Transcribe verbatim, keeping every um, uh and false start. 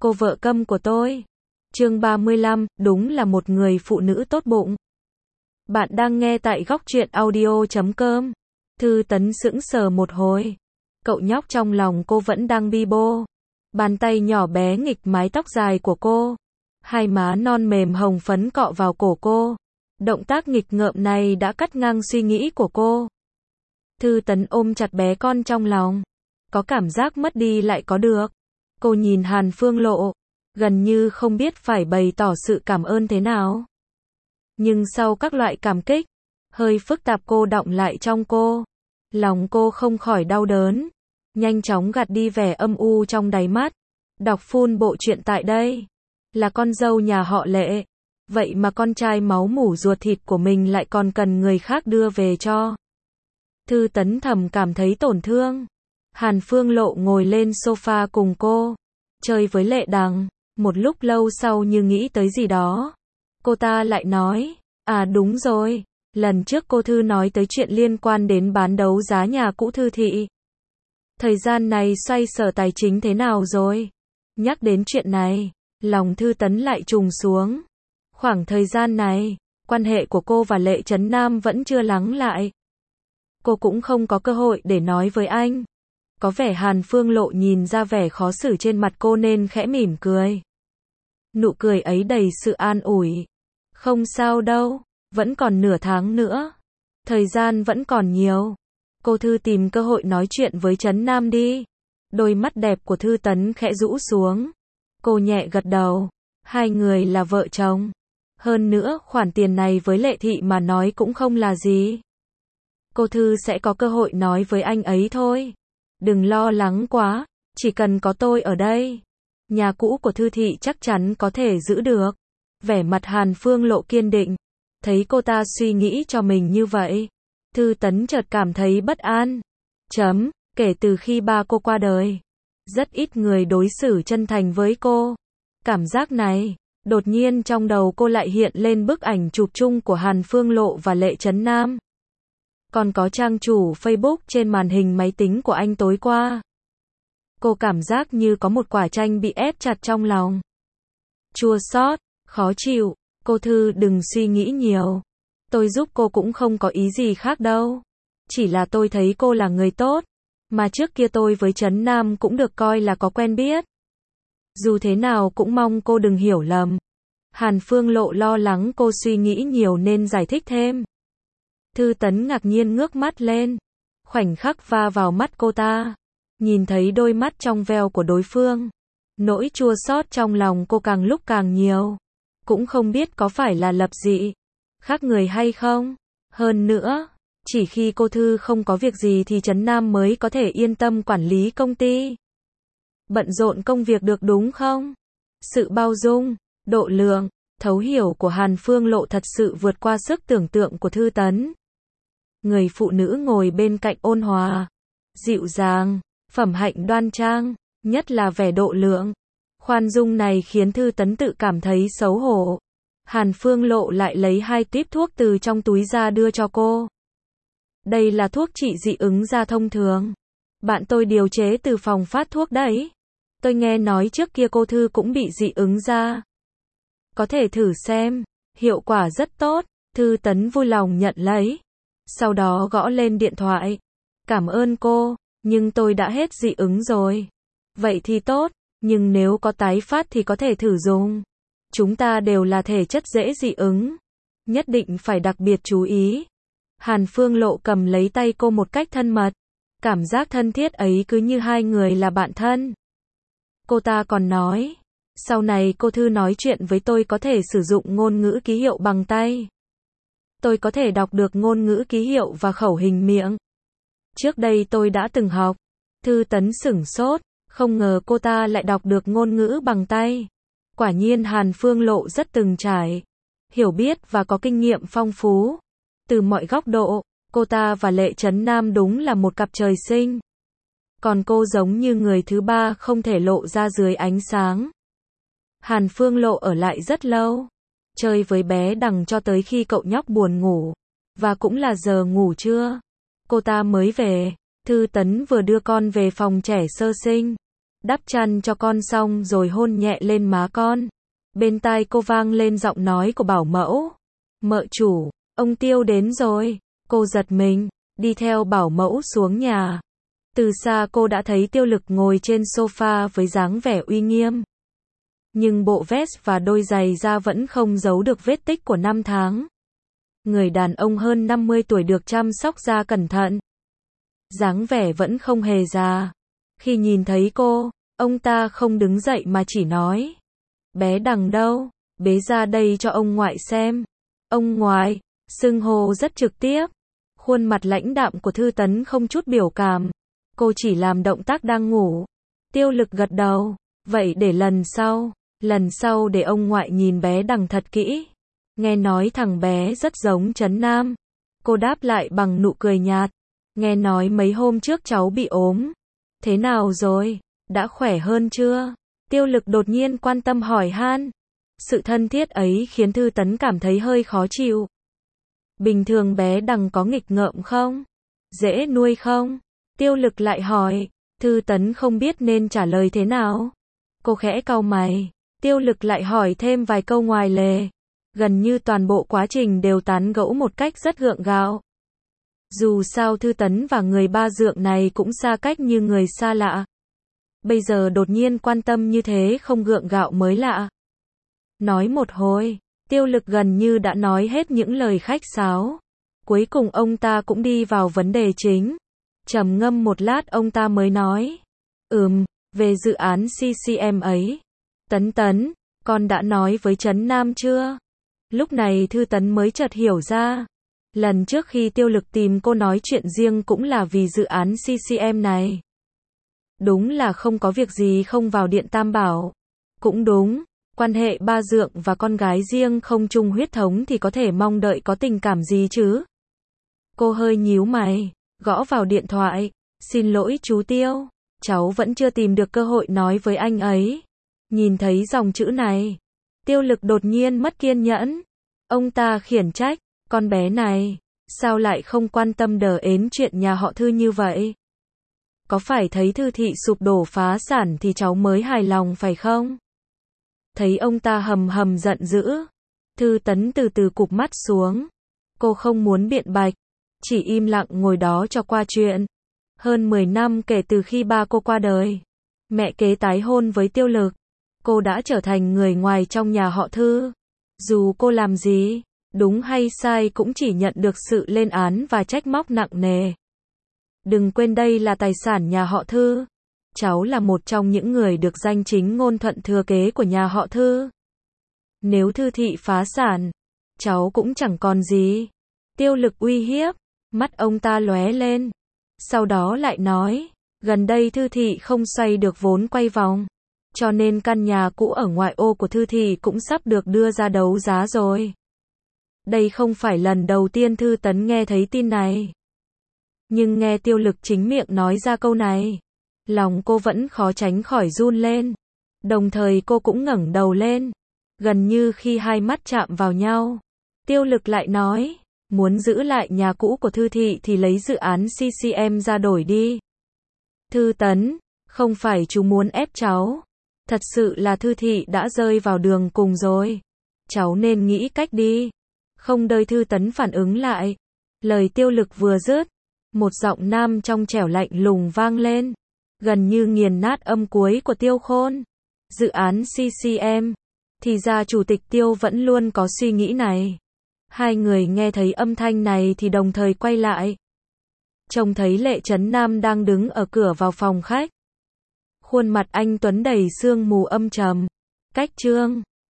cô vợ câm của tôi. Chương ba mươi lăm, đúng là một người phụ nữ tốt bụng. Bạn đang nghe tại góc truyện audio chấm com. Thư Tấn sững sờ một hồi. Cậu nhóc trong lòng cô vẫn đang bi bô. Bàn tay nhỏ bé nghịch mái tóc dài của cô. Hai má non mềm hồng phấn cọ vào cổ cô. Động tác nghịch ngợm này đã cắt ngang suy nghĩ của cô. Thư Tấn ôm chặt bé con trong lòng. Có cảm giác mất đi lại có được. Cô nhìn Hàn Phương Lộ, gần như không biết phải bày tỏ sự cảm ơn thế nào. Nhưng sau các loại cảm kích, hơi phức tạp cô đọng lại trong cô. Lòng cô không khỏi đau đớn. Nhanh chóng gạt đi vẻ âm u trong đáy mắt. Đọc full bộ truyện tại đây. Là con dâu nhà họ Lệ. Vậy mà con trai máu mủ ruột thịt của mình lại còn cần người khác đưa về cho. Thư Tấn thầm cảm thấy tổn thương. Hàn Phương Lộ ngồi lên sofa cùng cô. Chơi với Lệ Đằng. Một lúc lâu sau như nghĩ tới gì đó. Cô ta lại nói. À đúng rồi. Lần trước cô Thư nói tới chuyện liên quan đến bán đấu giá nhà cũ Thư thị. Thời gian này xoay sở tài chính thế nào rồi? Nhắc đến chuyện này, lòng Thư Tấn lại trùng xuống. Khoảng thời gian này, quan hệ của cô và Lệ Trấn Nam vẫn chưa lắng lại. Cô cũng không có cơ hội để nói với anh. Có vẻ Hàn Phương Lộ nhìn ra vẻ khó xử trên mặt cô nên khẽ mỉm cười. Nụ cười ấy đầy sự an ủi. Không sao đâu, vẫn còn nửa tháng nữa. Thời gian vẫn còn nhiều. Cô Thư tìm cơ hội nói chuyện với Trấn Nam đi. Đôi mắt đẹp của Thư Tấn khẽ rũ xuống. Cô nhẹ gật đầu. Hai người là vợ chồng. Hơn nữa, khoản tiền này với Lệ thị mà nói cũng không là gì. Cô Thư sẽ có cơ hội nói với anh ấy thôi. Đừng lo lắng quá, chỉ cần có tôi ở đây. Nhà cũ của Thư thị chắc chắn có thể giữ được. Vẻ mặt Hàn Phương Lộ kiên định. Thấy cô ta suy nghĩ cho mình như vậy. Thư Tấn chợt cảm thấy bất an. Chấm, kể từ khi ba cô qua đời. Rất ít người đối xử chân thành với cô. Cảm giác này, đột nhiên trong đầu cô lại hiện lên bức ảnh chụp chung của Hàn Phương Lộ và Lệ Trấn Nam. Còn có trang chủ Facebook trên màn hình máy tính của anh tối qua. Cô cảm giác như có một quả chanh bị ép chặt trong lòng. Chua xót, khó chịu. Cô Thư đừng suy nghĩ nhiều. Tôi giúp cô cũng không có ý gì khác đâu. Chỉ là tôi thấy cô là người tốt. Mà trước kia tôi với Trấn Nam cũng được coi là có quen biết. Dù thế nào cũng mong cô đừng hiểu lầm. Hàn Phương Lộ lo lắng cô suy nghĩ nhiều nên giải thích thêm. Thư Tấn ngạc nhiên ngước mắt lên. Khoảnh khắc va vào mắt cô ta. Nhìn thấy đôi mắt trong veo của đối phương. Nỗi chua xót trong lòng cô càng lúc càng nhiều. Cũng không biết có phải là lập dị. Khác người hay không. Hơn nữa, chỉ khi cô Thư không có việc gì thì Trấn Nam mới có thể yên tâm quản lý công ty. Bận rộn công việc được đúng không? Sự bao dung, độ lượng, thấu hiểu của Hàn Phương Lộ thật sự vượt qua sức tưởng tượng của Thư Tấn. Người phụ nữ ngồi bên cạnh ôn hòa, dịu dàng, phẩm hạnh đoan trang, nhất là vẻ độ lượng. Khoan dung này khiến Thư Tấn tự cảm thấy xấu hổ. Hàn Phương Lộ lại lấy hai típ thuốc từ trong túi ra đưa cho cô. Đây là thuốc trị dị ứng da thông thường. Bạn tôi điều chế từ phòng phát thuốc đấy. Tôi nghe nói trước kia cô Thư cũng bị dị ứng da. Có thể thử xem. Hiệu quả rất tốt. Thư Tấn vui lòng nhận lấy. Sau đó gõ lên điện thoại. Cảm ơn cô, nhưng tôi đã hết dị ứng rồi. Vậy thì tốt, nhưng nếu có tái phát thì có thể thử dùng. Chúng ta đều là thể chất dễ dị ứng. Nhất định phải đặc biệt chú ý. Hàn Phương Lộ cầm lấy tay cô một cách thân mật. Cảm giác thân thiết ấy cứ như hai người là bạn thân. Cô ta còn nói. Sau này cô Thư nói chuyện với tôi có thể sử dụng ngôn ngữ ký hiệu bằng tay. Tôi có thể đọc được ngôn ngữ ký hiệu và khẩu hình miệng. Trước đây tôi đã từng học. Thư Tấn sửng sốt. Không ngờ cô ta lại đọc được ngôn ngữ bằng tay. Quả nhiên Hàn Phương Lộ rất từng trải. Hiểu biết và có kinh nghiệm phong phú. Từ mọi góc độ, cô ta và Lệ Trấn Nam đúng là một cặp trời sinh. Còn cô giống như người thứ ba không thể lộ ra dưới ánh sáng. Hàn Phương Lộ ở lại rất lâu. Chơi với bé Đằng cho tới khi cậu nhóc buồn ngủ. Và cũng là giờ ngủ trưa. Cô ta mới về. Thư Tấn vừa đưa con về phòng trẻ sơ sinh. Đắp chăn cho con xong rồi hôn nhẹ lên má con. Bên tai cô vang lên giọng nói của bảo mẫu. Mợ chủ, ông Tiêu đến rồi. Cô giật mình, đi theo bảo mẫu xuống nhà. Từ xa cô đã thấy Tiêu Lực ngồi trên sofa với dáng vẻ uy nghiêm. Nhưng bộ vest và đôi giày da vẫn không giấu được vết tích của năm tháng. Người đàn ông hơn năm mươi tuổi được chăm sóc da cẩn thận. Dáng vẻ vẫn không hề già. Khi nhìn thấy cô, ông ta không đứng dậy mà chỉ nói. Bé Đằng đâu, bế ra đây cho ông ngoại xem. Ông ngoại, xưng hô rất trực tiếp. Khuôn mặt lãnh đạm của Thư Tấn không chút biểu cảm. Cô chỉ làm động tác đang ngủ. Tiêu Lực gật đầu. Vậy để lần sau, lần sau để ông ngoại nhìn bé Đằng thật kỹ. Nghe nói thằng bé rất giống Trấn Nam. Cô đáp lại bằng nụ cười nhạt. Nghe nói mấy hôm trước cháu bị ốm. Thế nào rồi? Đã khỏe hơn chưa? Tiêu Lực đột nhiên quan tâm hỏi han. Sự thân thiết ấy khiến Thư Tấn cảm thấy hơi khó chịu. Bình thường bé Đằng có nghịch ngợm không? Dễ nuôi không? Tiêu Lực lại hỏi. Thư Tấn không biết nên trả lời thế nào. Cô khẽ cau mày. Tiêu Lực lại hỏi thêm vài câu ngoài lề. Gần như toàn bộ quá trình đều tán gẫu một cách rất gượng gạo. Dù sao Thư Tấn và người ba dượng này cũng xa cách như người xa lạ. Bây giờ đột nhiên quan tâm như thế không gượng gạo mới lạ. Nói một hồi, Tiêu Lực gần như đã nói hết những lời khách sáo. Cuối cùng ông ta cũng đi vào vấn đề chính. Trầm ngâm một lát ông ta mới nói. Ừm, về dự án xê xê em ấy. Tấn Tấn, con đã nói với Trấn Nam chưa? Lúc này Thư Tấn mới chợt hiểu ra. Lần trước khi Tiêu Lực tìm cô nói chuyện riêng cũng là vì dự án xê xê em này. Đúng là không có việc gì không vào điện Tam Bảo. Cũng đúng, quan hệ ba dượng và con gái riêng không chung huyết thống thì có thể mong đợi có tình cảm gì chứ. Cô hơi nhíu mày, gõ vào điện thoại. Xin lỗi chú Tiêu, cháu vẫn chưa tìm được cơ hội nói với anh ấy. Nhìn thấy dòng chữ này, Tiêu Lực đột nhiên mất kiên nhẫn. Ông ta khiển trách, con bé này, sao lại không quan tâm đờ ến chuyện nhà họ Thư như vậy? Có phải thấy Thư thị sụp đổ phá sản thì cháu mới hài lòng phải không? Thấy ông ta hầm hầm giận dữ, Thư Tấn từ từ cụp mắt xuống. Cô không muốn biện bạch, chỉ im lặng ngồi đó cho qua chuyện. Hơn mười năm kể từ khi ba cô qua đời, mẹ kế tái hôn với Tiêu Lực, cô đã trở thành người ngoài trong nhà họ Thư. Dù cô làm gì, đúng hay sai cũng chỉ nhận được sự lên án và trách móc nặng nề. Đừng quên đây là tài sản nhà họ Thư. Cháu là một trong những người được danh chính ngôn thuận thừa kế của nhà họ Thư. Nếu Thư thị phá sản, cháu cũng chẳng còn gì. Tiêu Lực uy hiếp, mắt ông ta lóe lên. Sau đó lại nói, gần đây Thư thị không xoay được vốn quay vòng. Cho nên căn nhà cũ ở ngoại ô của Thư thị cũng sắp được đưa ra đấu giá rồi. Đây không phải lần đầu tiên Thư Tấn nghe thấy tin này. Nhưng nghe Tiêu Lực chính miệng nói ra câu này, lòng cô vẫn khó tránh khỏi run lên. Đồng thời cô cũng ngẩng đầu lên. Gần như khi hai mắt chạm vào nhau, Tiêu Lực lại nói, muốn giữ lại nhà cũ của Thư thị thì lấy dự án xê xê em ra đổi đi. Thư Tấn, không phải chú muốn ép cháu. Thật sự là Thư thị đã rơi vào đường cùng rồi. Cháu nên nghĩ cách đi. Không đợi Thư Tấn phản ứng lại, lời Tiêu Lực vừa dứt, một giọng nam trong trẻo lạnh lùng vang lên, gần như nghiền nát âm cuối của Tiêu Khôn. Dự án xê xê em, thì ra chủ tịch Tiêu vẫn luôn có suy nghĩ này. Hai người nghe thấy âm thanh này thì đồng thời quay lại. Trông thấy Lệ Trấn Nam đang đứng ở cửa vào phòng khách. Khuôn mặt anh tuấn đầy sương mù âm trầm. Cách chương